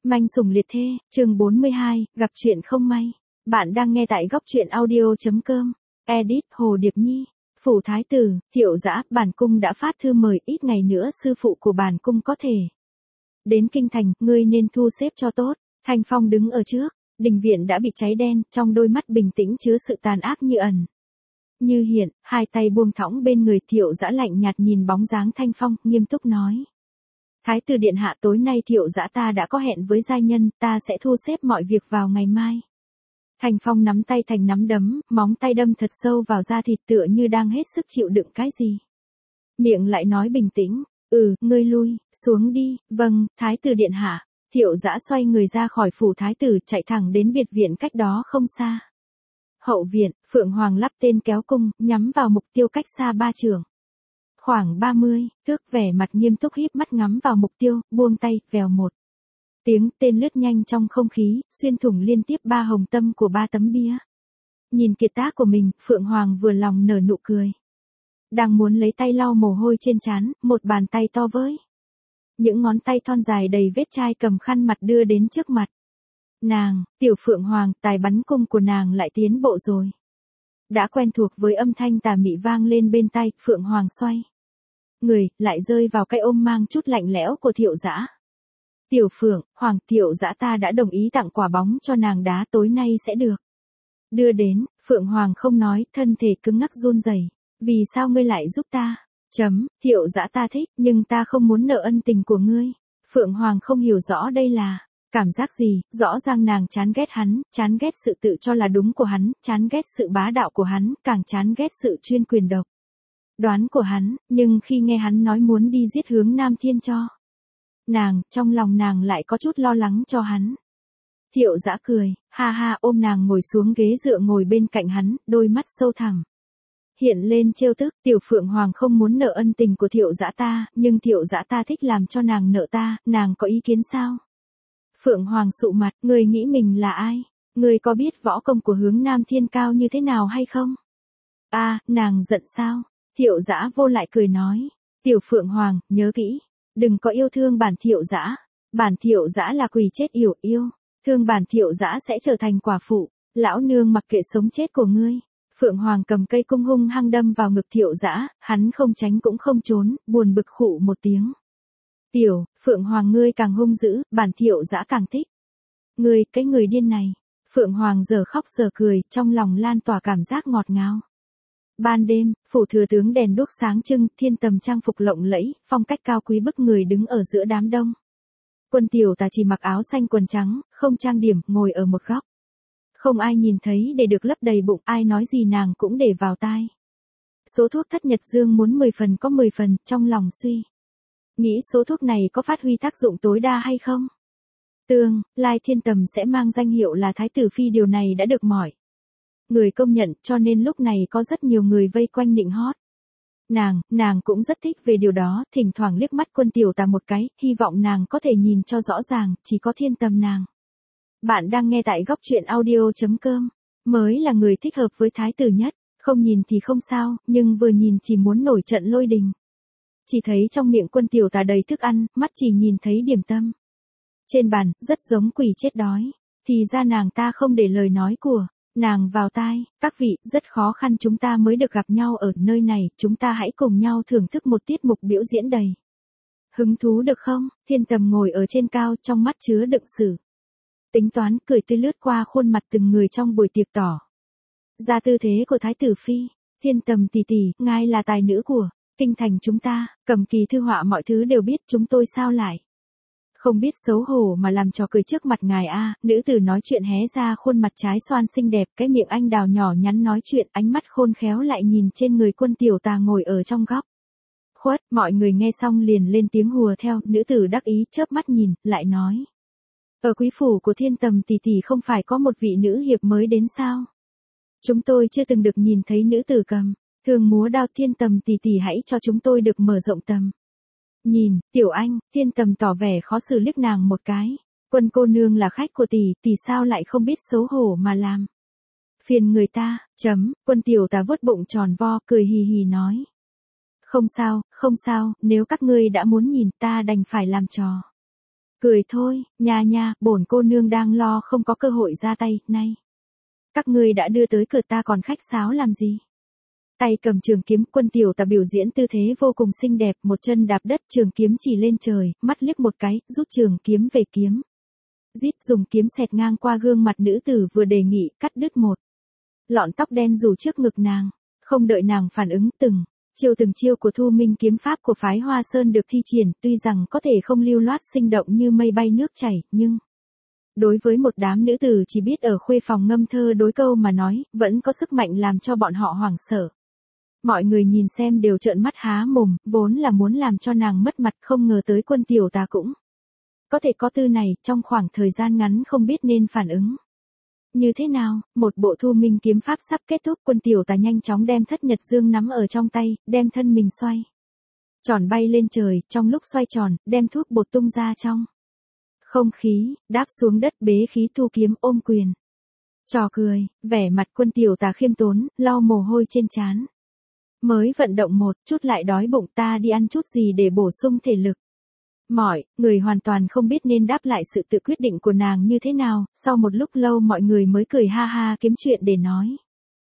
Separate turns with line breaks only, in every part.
Manh sủng liệt thê, chương 42, gặp chuyện không may. Bạn đang nghe tại góc truyện audio.com. Edit Hồ Điệp Nhi. Phủ Thái tử, Thiệu Dã, bản cung đã phát thư mời, ít ngày nữa sư phụ của bản cung có thể đến kinh thành, ngươi nên thu xếp cho tốt. Thanh Phong đứng ở trước, đình viện đã bị cháy đen, trong đôi mắt bình tĩnh chứa sự tàn ác như ẩn như hiện, hai tay buông thõng bên người. Thiệu Dã lạnh nhạt nhìn bóng dáng Thanh Phong, nghiêm túc nói: Thái tử điện hạ, tối nay Thiệu Dã ta đã có hẹn với giai nhân, ta sẽ thu xếp mọi việc vào ngày mai. Thanh Phong nắm tay thành nắm đấm, móng tay đâm thật sâu vào da thịt tựa như đang hết sức chịu đựng cái gì. Miệng lại nói bình tĩnh: ngươi lui, xuống đi. Vâng, Thái tử điện hạ. Thiệu Dã xoay người ra khỏi phủ Thái tử, chạy thẳng đến biệt viện cách đó không xa. Hậu viện, Phượng Hoàng lắp tên kéo cung, nhắm vào mục tiêu cách xa 3 trượng. Khoảng 30 thước, vẻ mặt nghiêm túc híp mắt ngắm vào mục tiêu, buông tay, vèo một tiếng, tên lướt nhanh trong không khí, xuyên thủng liên tiếp 3 hồng tâm của 3 tấm bia. Nhìn kiệt tác của mình, Phượng Hoàng vừa lòng nở nụ cười. Đang muốn lấy tay lau mồ hôi trên trán, một bàn tay to với những ngón tay thon dài đầy vết chai cầm khăn mặt đưa đến trước mặt nàng. Tiểu Phượng Hoàng, tài bắn cung của nàng lại tiến bộ rồi. Đã quen thuộc với âm thanh tà mị vang lên bên tai, Phượng Hoàng xoay người, lại rơi vào cái ôm mang chút lạnh lẽo của Thiệu Dã. Tiểu Phượng Hoàng, Thiệu Dã ta đã đồng ý tặng quả bóng cho nàng đá, tối nay sẽ được đưa đến. Phượng Hoàng không nói, thân thể cứng ngắc run rẩy. Vì sao ngươi lại giúp ta? Thiệu Dã ta thích, nhưng ta không muốn nợ ân tình của ngươi. Phượng Hoàng không hiểu rõ đây là cảm giác gì, rõ ràng nàng chán ghét hắn, chán ghét sự tự cho là đúng của hắn, chán ghét sự bá đạo của hắn, càng chán ghét sự chuyên quyền độc đoán của hắn, nhưng khi nghe hắn nói muốn đi giết Hướng Nam Thiên cho nàng, trong lòng nàng lại có chút lo lắng cho hắn. Thiệu Dã cười, ha ha, ôm nàng ngồi xuống ghế dựa ngồi bên cạnh hắn, đôi mắt sâu thẳm hiện lên trêu tức. Tiểu Phượng Hoàng không muốn nợ ân tình của Thiệu Dã ta, nhưng Thiệu Dã ta thích làm cho nàng nợ ta, nàng có ý kiến sao? Phượng Hoàng sụ mặt, ngươi nghĩ mình là ai? Ngươi có biết võ công của Hướng Nam Thiên cao như thế nào hay không? Nàng giận sao? Thiệu Dã vô lại cười nói: Tiểu Phượng Hoàng, nhớ kỹ, đừng có yêu thương bản Thiệu Dã. Bản Thiệu Dã là quỷ chết yểu yêu, thương bản Thiệu Dã sẽ trở thành quả phụ. Lão nương mặc kệ sống chết của ngươi. Phượng Hoàng cầm cây cung hung hăng đâm vào ngực Thiệu Dã, hắn không tránh cũng không trốn, buồn bực khụ một tiếng. Tiểu Phượng Hoàng, ngươi càng hung dữ, bản Thiệu Dã càng thích. Ngươi, cái người điên này. Phượng Hoàng giờ khóc giờ cười, trong lòng lan tỏa cảm giác ngọt ngào. Ban đêm, phủ thừa tướng đèn đuốc sáng trưng, Thiên Tầm trang phục lộng lẫy, phong cách cao quý bức người đứng ở giữa đám đông. Quân Tiểu Tà chỉ mặc áo xanh quần trắng, không trang điểm, ngồi ở một góc. Không ai nhìn thấy để được lấp đầy bụng, ai nói gì nàng cũng để vào tai. Số thuốc Thất Nhật Dương muốn 10 phần có 10 phần, trong lòng suy nghĩ số thuốc này có phát huy tác dụng tối đa hay không? Tương lai Thiên Tầm sẽ mang danh hiệu là Thái tử phi, điều này đã được mọi người công nhận, cho nên lúc này có rất nhiều người vây quanh nịnh hót. Nàng cũng rất thích về điều đó, thỉnh thoảng liếc mắt Quân Tiểu Tà một cái, hy vọng nàng có thể nhìn cho rõ ràng, chỉ có Thiên Tầm nàng. Bạn đang nghe tại góc truyện audio.com, mới là người thích hợp với thái tử nhất, không nhìn thì không sao, nhưng vừa nhìn chỉ muốn nổi trận lôi đình. Chỉ thấy trong miệng Quân Tiểu Tà đầy thức ăn, mắt chỉ nhìn thấy điểm tâm trên bàn, rất giống quỷ chết đói. Thì ra nàng ta không để lời nói của nàng vào tai. Các vị, rất khó khăn chúng ta mới được gặp nhau ở nơi này, chúng ta hãy cùng nhau thưởng thức một tiết mục biểu diễn đầy hứng thú được không? Thiên Tầm ngồi ở trên cao, trong mắt chứa đựng sự tính toán, cười tươi lướt qua khuôn mặt từng người trong buổi tiệc tỏ ra tư thế của Thái tử phi. Thiên Tầm tỷ tỷ, ngài là tài nữ của kinh thành chúng ta, cầm kỳ thư họa mọi thứ đều biết, chúng tôi sao lại không biết xấu hổ mà làm trò cười trước mặt ngài a? Nữ tử nói chuyện hé ra khuôn mặt trái xoan xinh đẹp, cái miệng anh đào nhỏ nhắn nói chuyện, ánh mắt khôn khéo lại nhìn trên người Quân Tiểu Tà ngồi ở trong góc khuất. Mọi người nghe xong liền lên tiếng hùa theo. Nữ tử đắc ý chớp mắt nhìn, lại nói: Ở quý phủ của Thiên Tầm tỷ tỷ không phải có một vị nữ hiệp mới đến sao? Chúng tôi chưa từng được nhìn thấy nữ tử cầm thường múa đao. Thiên Tầm tỷ tỷ hãy cho chúng tôi được mở rộng tầm nhìn. Tiểu Anh. Thiên Tầm tỏ vẻ khó xử liếc nàng một cái. Quân cô nương là khách của tỷ sao lại không biết xấu hổ mà làm phiền người ta? Quân Tiểu Tà vuốt bụng tròn vo, cười hì hì nói: Không sao, nếu các ngươi đã muốn nhìn, ta đành phải làm trò Cười thôi, nha nha, bổn cô nương đang lo không có cơ hội ra tay, này. Các ngươi đã đưa tới cửa ta còn khách sáo làm gì? Tay cầm trường kiếm, Quân Tiểu Tà biểu diễn tư thế vô cùng xinh đẹp, một chân đạp đất, trường kiếm chỉ lên trời, mắt liếc một cái, rút trường kiếm về kiếm. Rít dùng kiếm xẹt ngang qua gương mặt nữ tử vừa đề nghị, cắt đứt một lọn tóc đen rủ trước ngực nàng. Không đợi nàng phản ứng, từng chiêu của Thu Minh kiếm pháp của phái Hoa Sơn được thi triển, tuy rằng có thể không lưu loát sinh động như mây bay nước chảy, nhưng đối với một đám nữ tử chỉ biết ở khuê phòng ngâm thơ đối câu mà nói, vẫn có sức mạnh làm cho bọn họ hoảng sợ. Mọi người nhìn xem đều trợn mắt há mồm, vốn là muốn làm cho nàng mất mặt, không ngờ tới Quân Tiểu Tà cũng có thể có tư này, trong khoảng thời gian ngắn không biết nên phản ứng như thế nào. Một bộ Thu Minh kiếm pháp sắp kết thúc, Quân Tiểu Tà nhanh chóng đem Thất Nhật Dương nắm ở trong tay, đem thân mình xoay tròn bay lên trời, trong lúc xoay tròn, đem thuốc bột tung ra trong không khí, đáp xuống đất, bế khí thu kiếm, ôm quyền. Trò cười, vẻ mặt Quân Tiểu Tà khiêm tốn, lau mồ hôi trên trán. Mới vận động một chút lại đói bụng, ta đi ăn chút gì để bổ sung thể lực. Mọi người hoàn toàn không biết nên đáp lại sự tự quyết định của nàng như thế nào, sau một lúc lâu mọi người mới cười ha ha kiếm chuyện để nói.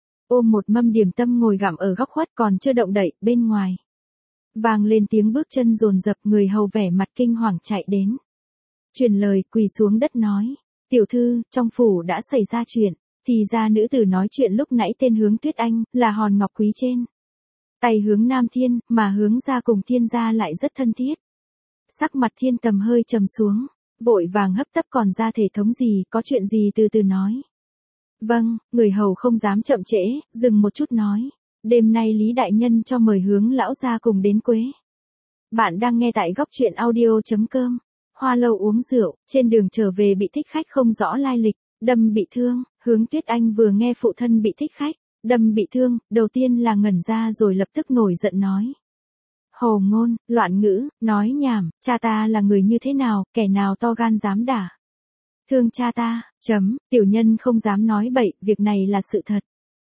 Ôm một mâm điểm tâm ngồi gặm ở góc khuất, còn chưa động đậy, bên ngoài vang lên tiếng bước chân dồn dập, người hầu vẻ mặt kinh hoàng chạy đến. Truyền lời, quỳ xuống đất nói, tiểu thư, trong phủ đã xảy ra chuyện. Thì ra nữ tử nói chuyện lúc nãy tên Hướng Tuyết Anh, là hòn ngọc quý trên tay Hướng Nam Thiên, mà Hướng gia cùng Thiên gia lại rất thân thiết. Sắc mặt Thiên Tầm hơi trầm xuống, vội vàng hấp tấp, còn ra thể thống gì, có chuyện gì từ từ nói. Vâng, người hầu không dám chậm trễ, dừng một chút nói, đêm nay Lý đại nhân cho mời Hướng lão gia cùng đến Quế. Bạn đang nghe tại góc truyện audio.com. Hoa Lâu uống rượu, trên đường trở về bị thích khách không rõ lai lịch đâm bị thương. Hướng Tuyết Anh vừa nghe phụ thân bị thích khách đâm bị thương, đầu tiên là ngẩn ra rồi lập tức nổi giận nói. Hồ ngôn, loạn ngữ, nói nhảm, cha ta là người như thế nào, kẻ nào to gan dám đả thương cha ta, tiểu nhân không dám nói bậy, việc này là sự thật.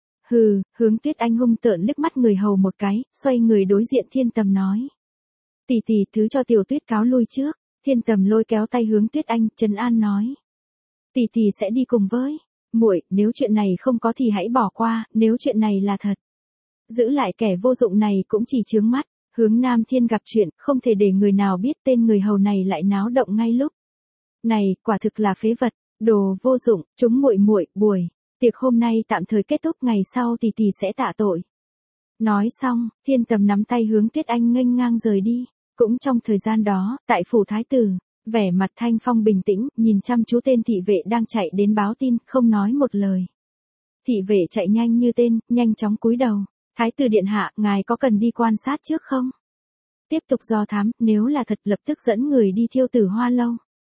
Hừ, Hướng Tuyết Anh hung tợn liếc mắt người hầu một cái, xoay người đối diện Thiên Tầm nói. Tỷ tỷ thứ cho Tiểu Tuyết cáo lui trước. Thiên Tầm lôi kéo tay Hướng Tuyết Anh, trấn an nói. Tỷ tỷ sẽ đi cùng với muội, nếu chuyện này không có thì hãy bỏ qua, nếu chuyện này là thật, giữ lại kẻ vô dụng này cũng chỉ chướng mắt. Hướng Nam Thiên gặp chuyện, không thể để người nào biết, tên người hầu này lại náo động ngay lúc này, quả thực là phế vật, đồ vô dụng. Chúng muội muội, buổi tiệc hôm nay tạm thời kết thúc, ngày sau tỷ tỷ sẽ tạ tội. Nói xong, Thiên Tầm nắm tay Hướng Tuyết Anh nghênh ngang rời đi. Cũng trong thời gian đó, tại phủ thái tử, vẻ mặt Thanh Phong bình tĩnh, nhìn chăm chú tên thị vệ đang chạy đến báo tin, không nói một lời. Thị vệ chạy nhanh như tên, nhanh chóng cúi đầu. Thái tử điện hạ, ngài có cần đi quan sát trước không? Tiếp tục do thám, nếu là thật lập tức dẫn người đi Thiêu Tử Hoa Lâu.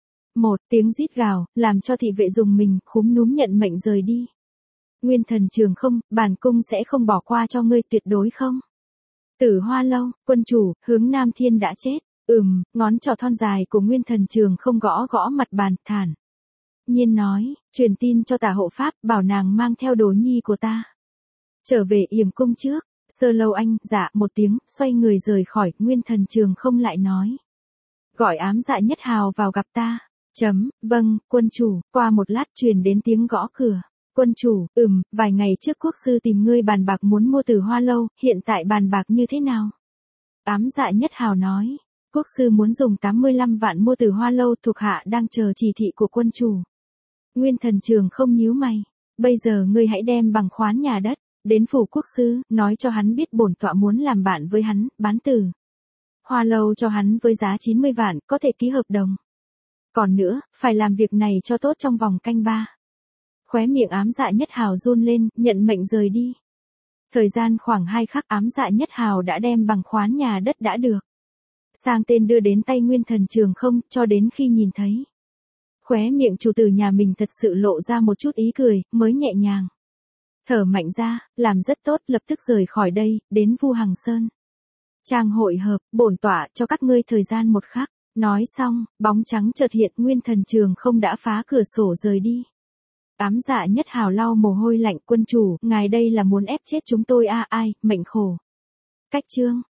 Một tiếng rít gào, làm cho thị vệ dùng mình, khúm núm nhận mệnh rời đi. Nguyên Thần Trường Không, bản cung sẽ không bỏ qua cho ngươi, tuyệt đối không. Tử Hoa Lâu, quân chủ, Hướng Nam Thiên đã chết. Ngón trỏ thon dài của Nguyên Thần Trường Không gõ gõ mặt bàn, thản nhiên nói, truyền tin cho Tả hộ pháp, bảo nàng mang theo đồ nhi của ta trở về Yểm cung trước. Sơ Lâu Anh, dạ một tiếng, xoay người rời khỏi. Nguyên Thần Trường Không lại nói, gọi Ám Dạ Nhất Hào vào gặp ta. Vâng, quân chủ. Qua một lát truyền đến tiếng gõ cửa. Quân chủ, vài ngày trước quốc sư tìm ngươi bàn bạc muốn mua Tử Hoa Lâu, hiện tại bàn bạc như thế nào? Ám Dạ Nhất Hào nói, quốc sư muốn dùng 85 vạn mua Tử Hoa Lâu, thuộc hạ đang chờ chỉ thị của quân chủ. Nguyên Thần Trường Không nhíu mày, bây giờ ngươi hãy đem bằng khoán nhà đất đến phủ quốc sư, nói cho hắn biết bổn tọa muốn làm bạn với hắn, bán Tử Hoa Lâu cho hắn với giá 90 vạn, có thể ký hợp đồng. Còn nữa, phải làm việc này cho tốt trong vòng canh 3. Khóe miệng Ám Dạ Nhất Hào run lên, nhận mệnh rời đi. Thời gian khoảng 2 khắc, Ám Dạ Nhất Hào đã đem bằng khoán nhà đất đã được sang tên đưa đến tay Nguyên Thần Trường Không, cho đến khi nhìn thấy khóe miệng chủ tử nhà mình thật sự lộ ra một chút ý cười, mới nhẹ nhàng thở mạnh ra, làm rất tốt, lập tức rời khỏi đây, đến Vu Hằng Sơn. Trang hội hợp, bổn tọa cho các ngươi thời gian một khắc. Nói xong, bóng trắng chợt hiện, Nguyên Thần Trường Không đã phá cửa sổ rời đi. Ám Dạ Nhất Hào lau mồ hôi lạnh, quân chủ, ngài đây là muốn ép chết chúng tôi ai, mệnh khổ. Cách chương